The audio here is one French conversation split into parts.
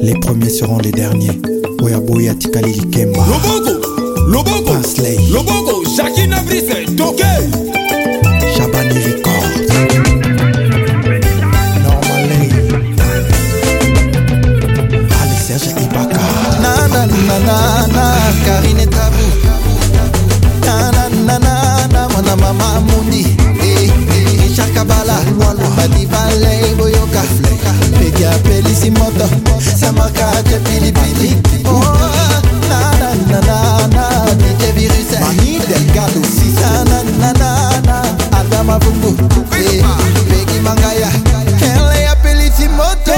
Les premiers seront les derniers. Oyaboya Tikali Likemba. Loboko, Loboko, Shakina Brise, Toke, Shabani Records. Normalé. Allez Serge Ibaka. Na na na na na, Karine Tabou. Na na na na na, Mwana Mama Mundi. Richard Kabala, Badi Balei Boyoka. Peki Apelisi Moto, Samaka Pili Pili. Oh, na na na na na, DJ Virus. Mami Delgado Sisa. Na na na na, Adama Bungu. Peki Mangaya, Kele Apelisi Moto.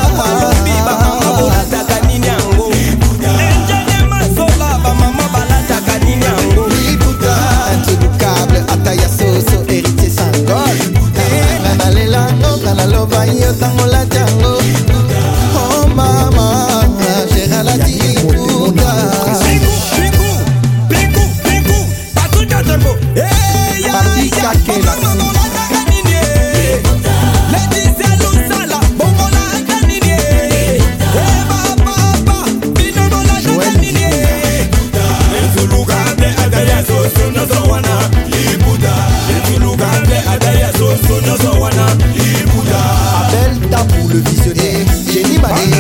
Oh mama, j'ai ralati Liputa. Papi Kakela. Abel Tabou le visionnaire, Jenny Madé.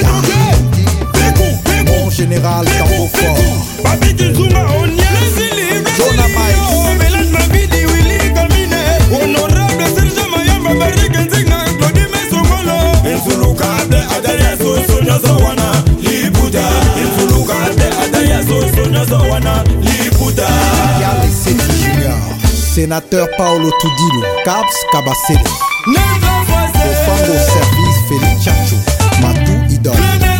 Mon général Tambo Fort. Papi Kizuma Onia, Jonah Mike. Mélange ma vie di Willy Kamine. Honorable Serge Mayamba Barrique Nzina Claudie Mesomolo. Insulukade Adaya Sosonya Zawana Liputa. Insulukade Adaya Sosonya Zawana Liputa. Yale Seti Junior. Sénateur Paolo Tudilo. Caps Kabasede. Ofango Service Félix Chacho. Matou Idol.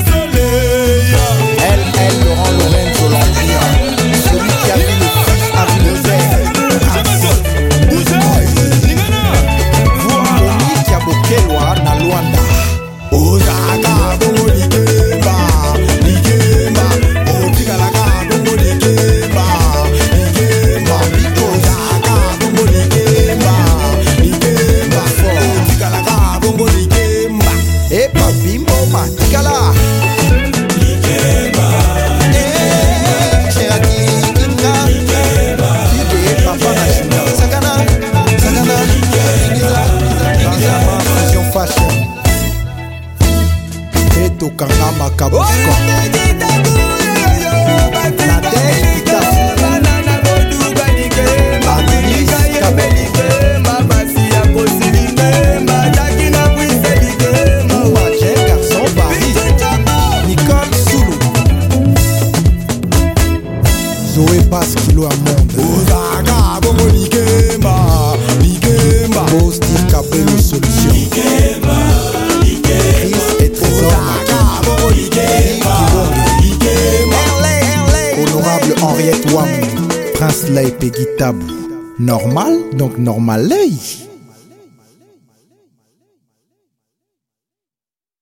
LL Laurent Lorenzo Lambria. Celui qui a vu le fils Arilozer. Omi Kiabokelwa na Luanda. Ozaka Bongo Likemba, Likemba, Otikalaka Bongo Likemba, Likemba, Ozaka Bongo Likemba, Likemba, Otikalaka Bongo Likemba, Epa Bimbo Matikala. Likemba, Cheraki Kinga. Ide Papa National. Sakana, Sakana. Benjamin Fusion Fashion. Eto Kangama Kabusko. Zoé passe kilo à monde. Ozaka Bongo Likemba, Likemba, Bosti Capello Solution. Likemba, Chris et Trésor. Ozaka Bongo Likemba, Likemba. Honorable Henriette Wamou. Prince Lay Peggy Tabou. Normal, donc normal lay.